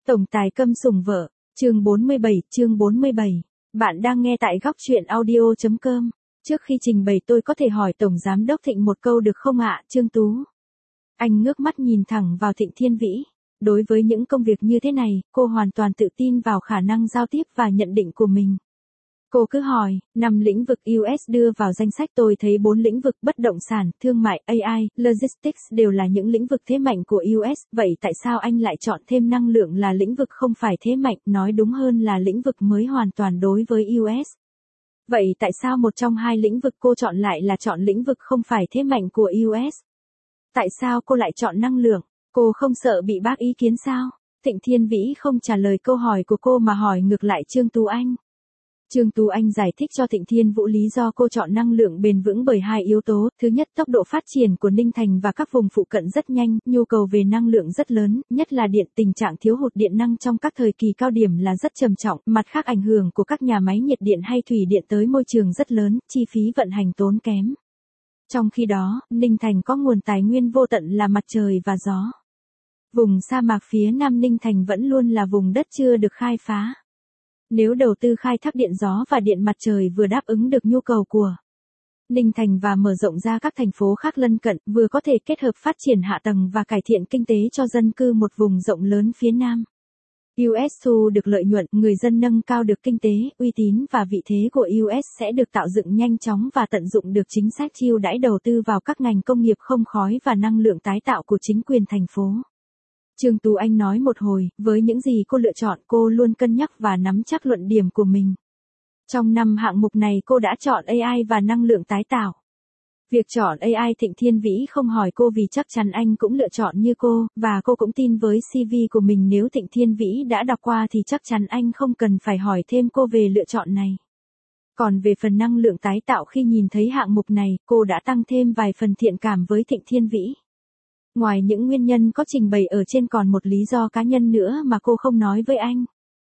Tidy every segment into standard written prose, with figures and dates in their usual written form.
Tổng tài câm sủng vợ, chương 47. Bạn đang nghe tại góc truyện audio.com. Trước khi trình bày tôi có thể hỏi Tổng Giám đốc Thịnh một câu được không ạ, Trương Tú? Anh ngước mắt nhìn thẳng vào Thịnh Thiên Vĩ. Đối với những công việc như thế này, cô hoàn toàn tự tin vào khả năng giao tiếp và nhận định của mình. Cô cứ hỏi, 5 lĩnh vực US đưa vào danh sách, tôi thấy 4 lĩnh vực bất động sản, thương mại, AI, logistics đều là những lĩnh vực thế mạnh của US, vậy tại sao anh lại chọn thêm năng lượng là lĩnh vực không phải thế mạnh, nói đúng hơn là lĩnh vực mới hoàn toàn đối với US? Vậy tại sao một trong hai lĩnh vực cô chọn lại là chọn lĩnh vực không phải thế mạnh của US? Tại sao cô lại chọn năng lượng? Cô không sợ bị bác ý kiến sao? Thịnh Thiên Vĩ không trả lời câu hỏi của cô mà hỏi ngược lại Trương Tú Anh. Trương Tú Anh giải thích cho Thịnh Thiên Vũ lý do cô chọn năng lượng bền vững bởi hai yếu tố. Thứ nhất, tốc độ phát triển của Ninh Thành và các vùng phụ cận rất nhanh, nhu cầu về năng lượng rất lớn, nhất là điện. Tình trạng thiếu hụt điện năng trong các thời kỳ cao điểm là rất trầm trọng. Mặt khác, ảnh hưởng của các nhà máy nhiệt điện hay thủy điện tới môi trường rất lớn, chi phí vận hành tốn kém. Trong khi đó, Ninh Thành có nguồn tài nguyên vô tận là mặt trời và gió. Vùng sa mạc phía Nam Ninh Thành vẫn luôn là vùng đất chưa được khai phá. Nếu đầu tư khai thác điện gió và điện mặt trời vừa đáp ứng được nhu cầu của Ninh Thành và mở rộng ra các thành phố khác lân cận, vừa có thể kết hợp phát triển hạ tầng và cải thiện kinh tế cho dân cư một vùng rộng lớn phía Nam. US thu được lợi nhuận, người dân nâng cao được kinh tế, uy tín và vị thế của US sẽ được tạo dựng nhanh chóng và tận dụng được chính sách chiêu đãi đầu tư vào các ngành công nghiệp không khói và năng lượng tái tạo của chính quyền thành phố. Trương Tú Anh nói một hồi, với những gì cô lựa chọn cô luôn cân nhắc và nắm chắc luận điểm của mình. Trong 5 hạng mục này cô đã chọn AI và năng lượng tái tạo. Việc chọn AI Thịnh Thiên Vĩ không hỏi cô vì chắc chắn anh cũng lựa chọn như cô, và cô cũng tin với CV của mình nếu Thịnh Thiên Vĩ đã đọc qua thì chắc chắn anh không cần phải hỏi thêm cô về lựa chọn này. Còn về phần năng lượng tái tạo, khi nhìn thấy hạng mục này, cô đã tăng thêm vài phần thiện cảm với Thịnh Thiên Vĩ. Ngoài những nguyên nhân có trình bày ở trên còn một lý do cá nhân nữa mà cô không nói với anh.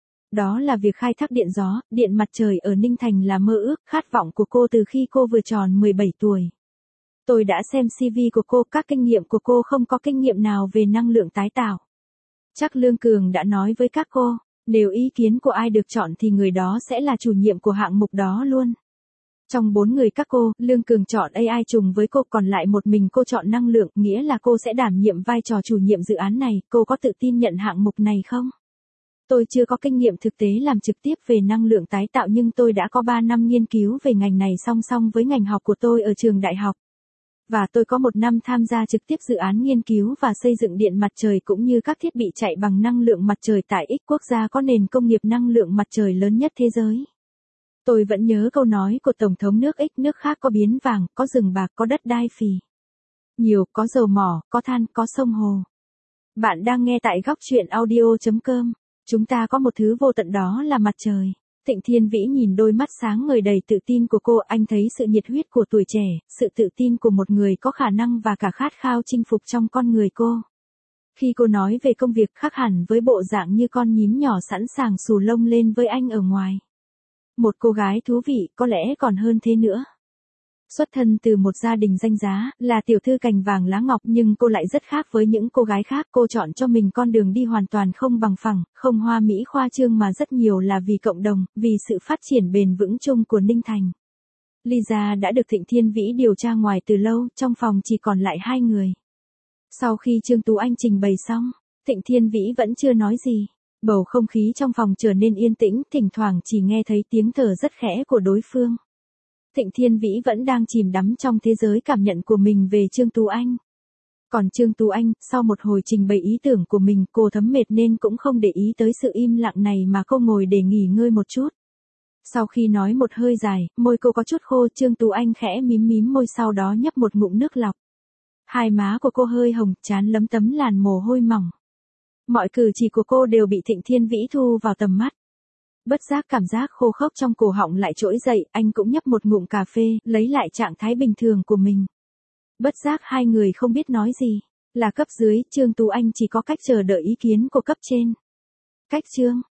Đó là việc khai thác điện gió, điện mặt trời ở Ninh Thành là mơ ước, khát vọng của cô từ khi cô vừa tròn 17 tuổi. Tôi đã xem CV của cô, các kinh nghiệm của cô không có kinh nghiệm nào về năng lượng tái tạo. Chắc Lương Cường đã nói với các cô, nếu ý kiến của ai được chọn thì người đó sẽ là chủ nhiệm của hạng mục đó luôn. Trong 4 người các cô, Lương Cường chọn AI trùng với cô, còn lại một mình cô chọn năng lượng, nghĩa là cô sẽ đảm nhiệm vai trò chủ nhiệm dự án này. Cô có tự tin nhận hạng mục này không? Tôi chưa có kinh nghiệm thực tế làm trực tiếp về năng lượng tái tạo, nhưng tôi đã có 3 năm nghiên cứu về ngành này song song với ngành học của tôi ở trường đại học. Và tôi có 1 năm tham gia trực tiếp dự án nghiên cứu và xây dựng điện mặt trời cũng như các thiết bị chạy bằng năng lượng mặt trời tại X quốc gia có nền công nghiệp năng lượng mặt trời lớn nhất thế giới. Tôi vẫn nhớ câu nói của Tổng thống nước X, nước khác có biến vàng, có rừng bạc, có đất đai phì nhiều, có dầu mỏ, có than, có sông hồ. Bạn đang nghe tại góc truyện audio.com. Chúng ta có một thứ vô tận, đó là mặt trời. Thịnh Thiên Vĩ nhìn đôi mắt sáng ngời đầy tự tin của cô, anh thấy sự nhiệt huyết của tuổi trẻ, sự tự tin của một người có khả năng và cả khát khao chinh phục trong con người cô. Khi cô nói về công việc, khác hẳn với bộ dạng như con nhím nhỏ sẵn sàng xù lông lên với anh ở ngoài. Một cô gái thú vị, có lẽ còn hơn thế nữa. Xuất thân từ một gia đình danh giá, là tiểu thư cành vàng lá ngọc, nhưng cô lại rất khác với những cô gái khác. Cô chọn cho mình con đường đi hoàn toàn không bằng phẳng, không hoa mỹ khoa trương mà rất nhiều là vì cộng đồng, vì sự phát triển bền vững chung của Ninh Thành. Lisa đã được Thịnh Thiên Vĩ điều tra ngoài từ lâu, trong phòng chỉ còn lại 2 người. Sau khi Trương Tú Anh trình bày xong, Thịnh Thiên Vĩ vẫn chưa nói gì. Bầu không khí trong phòng trở nên yên tĩnh, thỉnh thoảng chỉ nghe thấy tiếng thở rất khẽ của đối phương. Thịnh Thiên Vĩ vẫn đang chìm đắm trong thế giới cảm nhận của mình về Trương Tú Anh. Còn Trương Tú Anh, sau một hồi trình bày ý tưởng của mình, cô thấm mệt nên cũng không để ý tới sự im lặng này mà cô ngồi để nghỉ ngơi một chút. Sau khi nói một hơi dài, môi cô có chút khô, Trương Tú Anh khẽ mím môi, sau đó nhấp một ngụm nước lọc. Hai má của cô hơi hồng, trán lấm tấm làn mồ hôi mỏng. Mọi cử chỉ của cô đều bị Thịnh Thiên Vĩ thu vào tầm mắt. Bất giác cảm giác khô khốc trong cổ họng lại trỗi dậy, anh cũng nhấp một ngụm cà phê, lấy lại trạng thái bình thường của mình. Bất giác hai người không biết nói gì. Là cấp dưới, Trương Tú Anh chỉ có cách chờ đợi ý kiến của cấp trên. Cách Trương